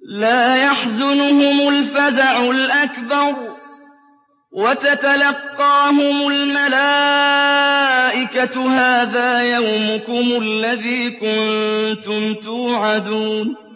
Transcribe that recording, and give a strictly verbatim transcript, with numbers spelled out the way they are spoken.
لَا يَحْزُنُهُمُ الْفَزَعُ الْأَكْبَرُ وَتَتَلَقَّاهُمُ الْمَلَائِكَةُ هَٰذَا يَوْمُكُمُ الَّذِي كُنتُمْ تُوعَدُونَ